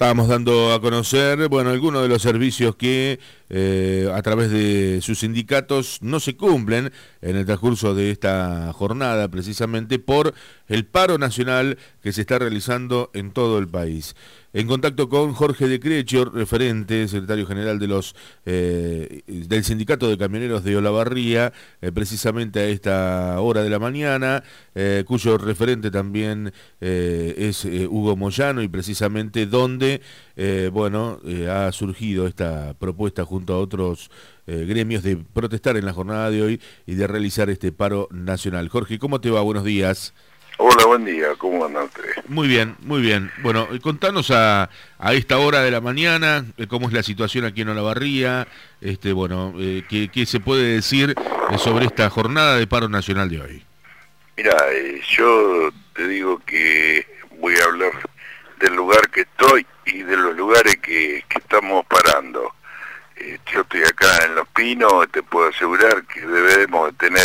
Estábamos dando a conocer, bueno, algunos de los servicios que a través de sus sindicatos no se cumplen en el transcurso de esta jornada, precisamente por el paro nacional que se está realizando en todo el país. En contacto con Jorge de Creccio, referente, secretario general de del Sindicato de Camioneros de Olavarría, precisamente a esta hora de la mañana, cuyo referente también es Hugo Moyano, y precisamente donde ha surgido esta propuesta junto a otros gremios de protestar en la jornada de hoy y de realizar este paro nacional. Jorge, ¿cómo te va? Buenos días. Hola, buen día, ¿cómo andan ustedes? Muy bien, muy bien. Bueno, contanos a esta hora de la mañana cómo es la situación aquí en Olavarría, qué se puede decir sobre esta jornada de paro nacional de hoy. Mira, yo te digo que voy a hablar del lugar que estoy y de los lugares que estamos parando. Yo estoy acá en Los Pinos, te puedo asegurar que debemos tener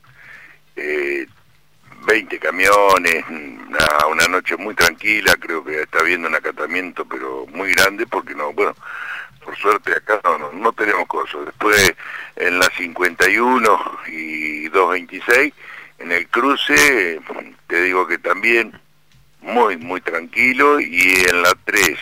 20 camiones, una noche muy tranquila. Creo que está habiendo un acatamiento pero muy grande porque por suerte acá no tenemos cosas. Después en la 51 y 226, en el cruce, te digo que también muy tranquilo, y en la 3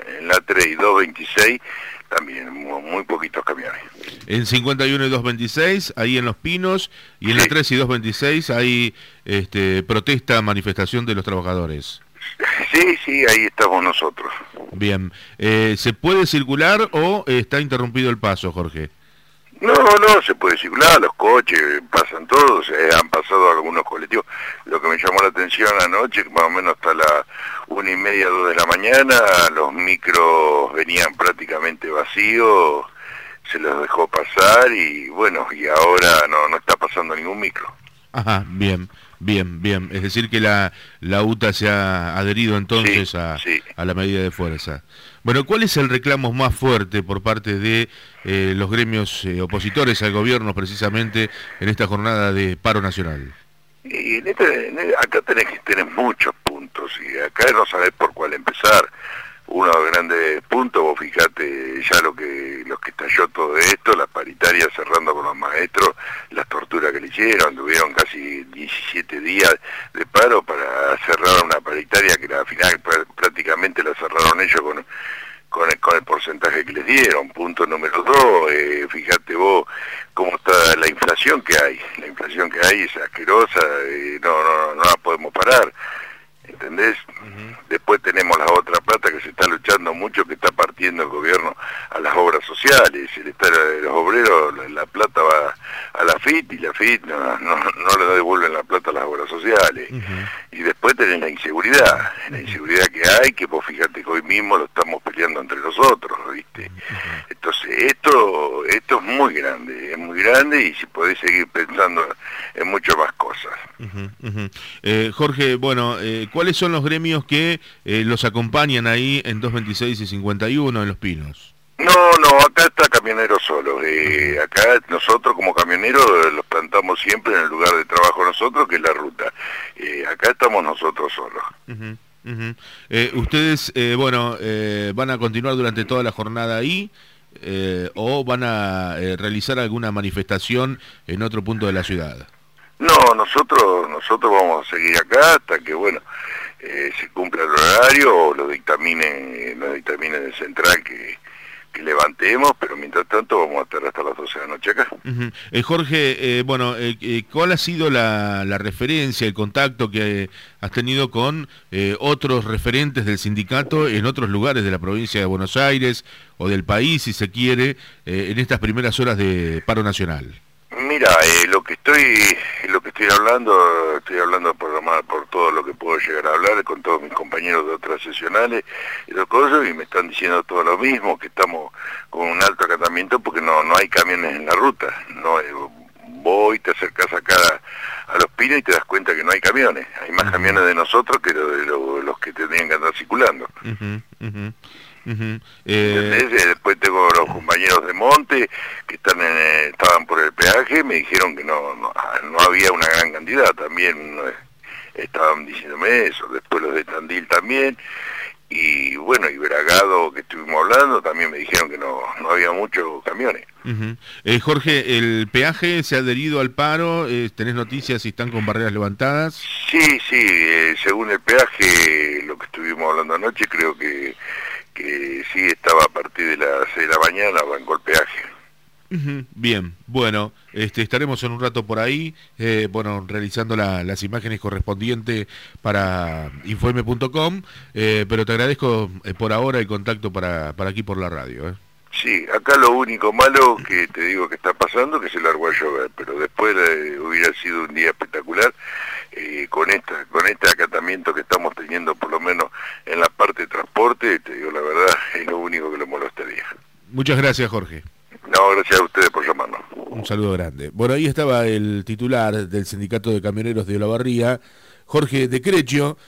y 226 también muy poquitos camiones. En 51 y 226, ahí en Los Pinos, y en la 3 y 226 hay protesta, manifestación de los trabajadores. Sí, ahí estamos nosotros. Bien, ¿se puede circular o está interrumpido el paso, Jorge? No, se puede circular, los coches pasan todos, han pasado algunos colectivos. Lo que me llamó la atención anoche, que más o menos hasta las 1:30, 2 de la mañana, los micros venían prácticamente vacíos, se los dejó pasar y ahora no está pasando ningún micro. Ajá, bien. Es decir que la UTA se ha adherido entonces sí. a la medida de fuerza. Bueno, ¿cuál es el reclamo más fuerte por parte de los gremios opositores al gobierno precisamente en esta jornada de paro nacional? Y acá tenés muchos puntos y acá no sabés por cuál empezar. Uno de los grandes puntos, vos fijate ya los que estalló todo esto, las paritarias cerrando con los maestros, las torturas que le hicieron. Tuvieron casi 17 días de paro para cerrar una paritaria que al final prácticamente la cerraron ellos con el porcentaje que les dieron. Punto número 2, fíjate vos cómo está la inflación que hay. La inflación que hay es asquerosa, no la podemos parar, ¿entendés? Después tenemos la otra plata que se está luchando mucho, que está partiendo el gobierno a las obras sociales. Los obreros, la plata va a la FIT, y la FIT no le devuelven la plata a las obras sociales. Y después tenés la inseguridad que hay, que vos fíjate que hoy mismo lo estamos peleando entre nosotros, ¿viste? Entonces esto es muy grande, y si podés seguir pensando en muchas más cosas. Jorge, ¿cuáles son los gremios que los acompañan ahí en 226 y 51 en Los Pinos? No, acá está camionero solo. Acá nosotros como camioneros los plantamos siempre en el lugar de trabajo nosotros, que es la ruta. Acá estamos nosotros solos. ¿Ustedes, van a continuar durante toda la jornada ahí o van a realizar alguna manifestación en otro punto de la ciudad? No, nosotros vamos a seguir acá hasta que, se cumpla el horario o lo dictamine el central que levantemos, pero mientras tanto vamos a estar hasta las 12 de la noche acá. Jorge, ¿cuál ha sido la referencia, el contacto que has tenido con otros referentes del sindicato en otros lugares de la provincia de Buenos Aires o del país, si se quiere, en estas primeras horas de paro nacional? Mira, lo que estoy hablando por todo lo que puedo llegar a hablar con todos mis compañeros de otras sesionales y y me están diciendo todo lo mismo, que estamos con un alto acatamiento porque no hay camiones en la ruta. Te acercás acá a Los Pinos y te das cuenta que no hay camiones. Hay más camiones de nosotros que de los que tendrían que andar circulando. Después tengo los compañeros de Monte que estaban por el peaje, me dijeron que no había una gran cantidad, también estaban diciéndome eso. Después los de Tandil también, y bueno, y Bragado, que estuvimos hablando, también me dijeron que no había muchos camiones. Jorge, ¿el peaje se ha adherido al paro? ¿Tenés noticias si están con barreras levantadas? Sí, según el peaje, lo que estuvimos hablando anoche, creo que sí estaba a partir de las 6 de la mañana, arrancó el peaje. Bien, bueno, estaremos en un rato por ahí, realizando las imágenes correspondientes para informe.com, pero te agradezco por ahora el contacto para aquí por la radio. Sí, acá lo único malo que te digo que está pasando que se largó a llover, pero después hubiera sido un día espectacular con este acatamiento que estamos teniendo, por lo menos en la parte de transporte, te digo la verdad, es lo único que lo molestaría. Muchas gracias, Jorge. No, gracias a ustedes por llamarnos. Un saludo grande. Bueno, ahí estaba el titular del Sindicato de Camioneros de Olavarría, Jorge De Creccio,